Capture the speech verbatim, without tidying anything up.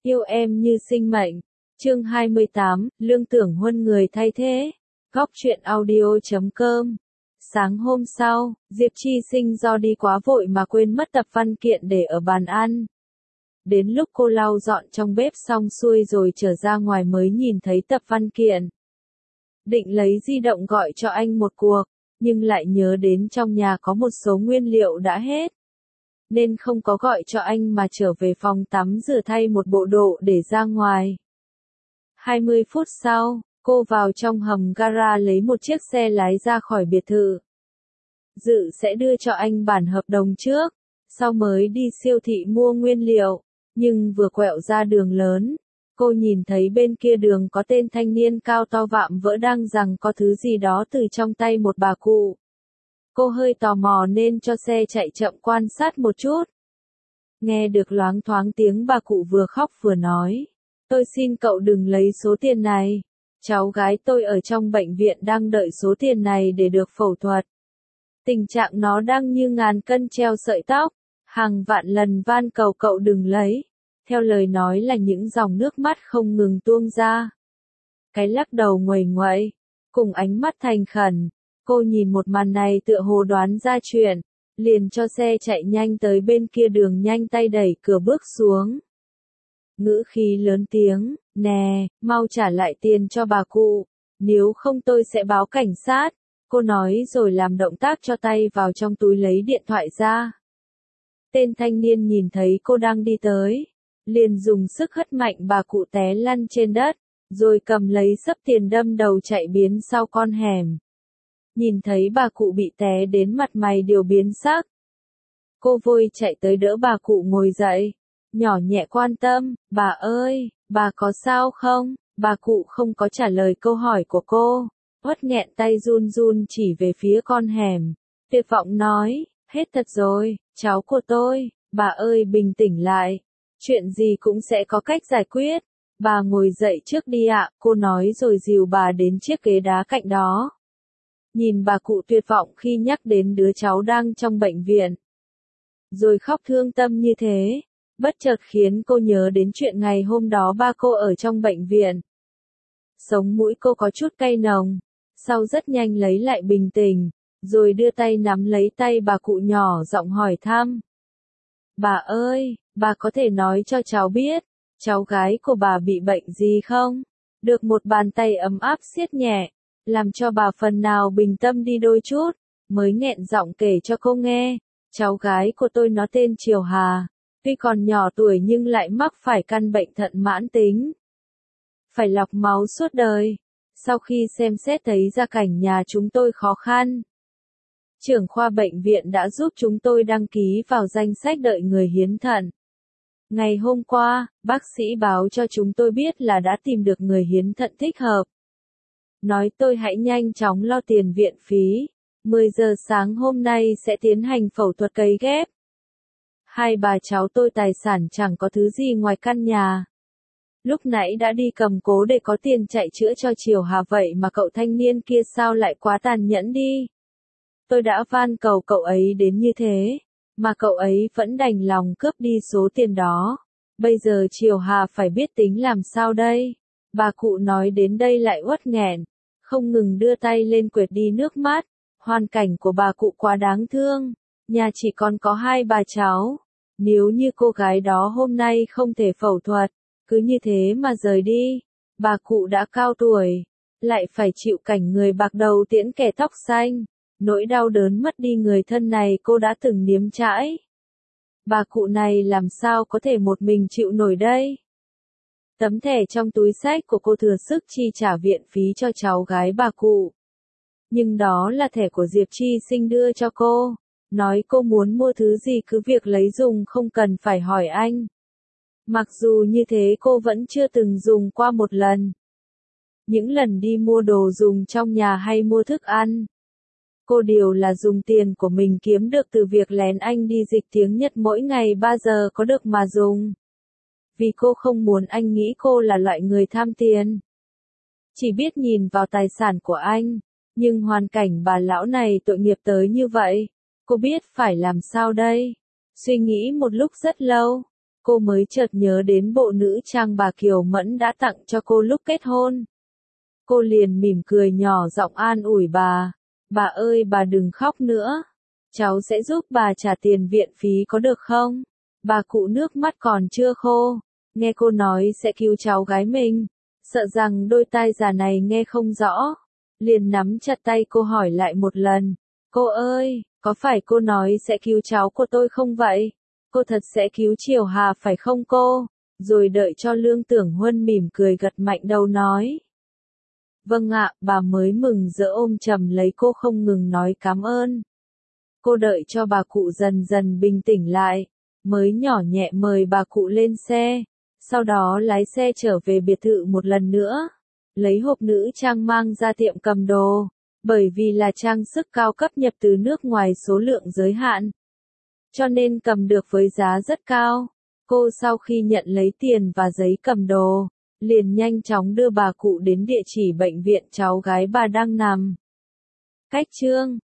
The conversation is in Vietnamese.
Yêu em như sinh mệnh. Chương hai mươi tám, Lương Tưởng Huân người thay thế. Góc truyện audio chấm com. Sáng hôm sau, Diệp Chi Sinh do đi quá vội mà quên mất tập văn kiện để ở bàn ăn. Đến lúc cô lau dọn trong bếp xong xuôi rồi trở ra ngoài mới nhìn thấy tập văn kiện. Định lấy di động gọi cho anh một cuộc, nhưng lại nhớ đến trong nhà có một số nguyên liệu đã hết. Nên không có gọi cho anh mà trở về phòng tắm rửa thay một bộ đồ để ra ngoài. hai mươi phút sau, cô vào trong hầm gara lấy một chiếc xe lái ra khỏi biệt thự. Dự sẽ đưa cho anh bản hợp đồng trước, sau mới đi siêu thị mua nguyên liệu, nhưng vừa quẹo ra đường lớn, cô nhìn thấy bên kia đường có tên thanh niên cao to vạm vỡ đang giằng có thứ gì đó từ trong tay một bà cụ. Cô hơi tò mò nên cho xe chạy chậm quan sát một chút. Nghe được loáng thoáng tiếng bà cụ vừa khóc vừa nói. Tôi xin cậu đừng lấy số tiền này. Cháu gái tôi ở trong bệnh viện đang đợi số tiền này để được phẫu thuật. Tình trạng nó đang như ngàn cân treo sợi tóc. Hàng vạn lần van cầu cậu đừng lấy. Theo lời nói là những dòng nước mắt không ngừng tuôn ra. Cái lắc đầu nguầy nguậy, cùng ánh mắt thành khẩn. Cô nhìn một màn này tựa hồ đoán ra chuyện, liền cho xe chạy nhanh tới bên kia đường nhanh tay đẩy cửa bước xuống. Ngữ khí lớn tiếng, nè, mau trả lại tiền cho bà cụ, nếu không tôi sẽ báo cảnh sát, cô nói rồi làm động tác cho tay vào trong túi lấy điện thoại ra. Tên thanh niên nhìn thấy cô đang đi tới, liền dùng sức hất mạnh bà cụ té lăn trên đất, rồi cầm lấy xấp tiền đâm đầu chạy biến sau con hẻm. Nhìn thấy bà cụ bị té đến mặt mày đều biến sắc. Cô vội chạy tới đỡ bà cụ ngồi dậy, nhỏ nhẹ quan tâm, bà ơi, bà có sao không? Bà cụ không có trả lời câu hỏi của cô, uất nghẹn tay run run chỉ về phía con hẻm, tuyệt vọng nói, hết thật rồi, cháu của tôi, bà ơi bình tĩnh lại, chuyện gì cũng sẽ có cách giải quyết, bà ngồi dậy trước đi ạ, cô nói rồi dìu bà đến chiếc ghế đá cạnh đó. Nhìn bà cụ tuyệt vọng khi nhắc đến đứa cháu đang trong bệnh viện. Rồi khóc thương tâm như thế, bất chợt khiến cô nhớ đến chuyện ngày hôm đó ba cô ở trong bệnh viện. Sống mũi cô có chút cay nồng, sau rất nhanh lấy lại bình tĩnh, rồi đưa tay nắm lấy tay bà cụ nhỏ giọng hỏi thăm. Bà ơi, bà có thể nói cho cháu biết, cháu gái của bà bị bệnh gì không? Được một bàn tay ấm áp siết nhẹ, làm cho bà phần nào bình tâm đi đôi chút, mới nghẹn giọng kể cho cô nghe, cháu gái của tôi nó tên Triều Hà, tuy còn nhỏ tuổi nhưng lại mắc phải căn bệnh thận mãn tính. Phải lọc máu suốt đời, sau khi xem xét thấy gia cảnh nhà chúng tôi khó khăn. Trưởng khoa bệnh viện đã giúp chúng tôi đăng ký vào danh sách đợi người hiến thận. Ngày hôm qua, bác sĩ báo cho chúng tôi biết là đã tìm được người hiến thận thích hợp. Nói tôi hãy nhanh chóng lo tiền viện phí, mười giờ sáng hôm nay sẽ tiến hành phẫu thuật cấy ghép. Hai bà cháu tôi tài sản chẳng có thứ gì ngoài căn nhà. Lúc nãy đã đi cầm cố để có tiền chạy chữa cho Triều Hà vậy mà cậu thanh niên kia sao lại quá tàn nhẫn đi. Tôi đã van cầu cậu ấy đến như thế, mà cậu ấy vẫn đành lòng cướp đi số tiền đó. Bây giờ Triều Hà phải biết tính làm sao đây. Bà cụ nói đến đây lại uất nghẹn, không ngừng đưa tay lên quệt đi nước mắt. Hoàn cảnh của bà cụ quá đáng thương, nhà chỉ còn có hai bà cháu. Nếu như cô gái đó hôm nay không thể phẫu thuật, cứ như thế mà rời đi, bà cụ đã cao tuổi, lại phải chịu cảnh người bạc đầu tiễn kẻ tóc xanh. Nỗi đau đớn mất đi người thân này cô đã từng nếm trải. Bà cụ này làm sao có thể một mình chịu nổi đây? Tấm thẻ trong túi xách của cô thừa sức chi trả viện phí cho cháu gái bà cụ. Nhưng đó là thẻ của Diệp Chi Sinh đưa cho cô, nói cô muốn mua thứ gì cứ việc lấy dùng không cần phải hỏi anh. Mặc dù như thế cô vẫn chưa từng dùng qua một lần. Những lần đi mua đồ dùng trong nhà hay mua thức ăn, cô đều là dùng tiền của mình kiếm được từ việc lén anh đi dịch tiếng Nhật mỗi ngày ba giờ có được mà dùng. Vì cô không muốn anh nghĩ cô là loại người tham tiền. Chỉ biết nhìn vào tài sản của anh, nhưng hoàn cảnh bà lão này tội nghiệp tới như vậy, cô biết phải làm sao đây. Suy nghĩ một lúc rất lâu, cô mới chợt nhớ đến bộ nữ trang bà Kiều Mẫn đã tặng cho cô lúc kết hôn. Cô liền mỉm cười nhỏ giọng an ủi bà. Bà ơi bà đừng khóc nữa. Cháu sẽ giúp bà trả tiền viện phí có được không? Bà cụ nước mắt còn chưa khô. Nghe cô nói sẽ cứu cháu gái mình. Sợ rằng đôi tai già này nghe không rõ. Liền nắm chặt tay cô hỏi lại một lần. Cô ơi, có phải cô nói sẽ cứu cháu của tôi không vậy? Cô thật sẽ cứu Triều Hà phải không cô? Rồi đợi cho Lương Tưởng Huân mỉm cười gật mạnh đầu nói. Vâng ạ, bà mới mừng rỡ ôm chầm lấy cô không ngừng nói cảm ơn. Cô đợi cho bà cụ dần dần bình tĩnh lại, mới nhỏ nhẹ mời bà cụ lên xe, sau đó lái xe trở về biệt thự một lần nữa, lấy hộp nữ trang mang ra tiệm cầm đồ, bởi vì là trang sức cao cấp nhập từ nước ngoài số lượng giới hạn, cho nên cầm được với giá rất cao. Cô sau khi nhận lấy tiền và giấy cầm đồ, liền nhanh chóng đưa bà cụ đến địa chỉ bệnh viện cháu gái bà đang nằm. Cách chương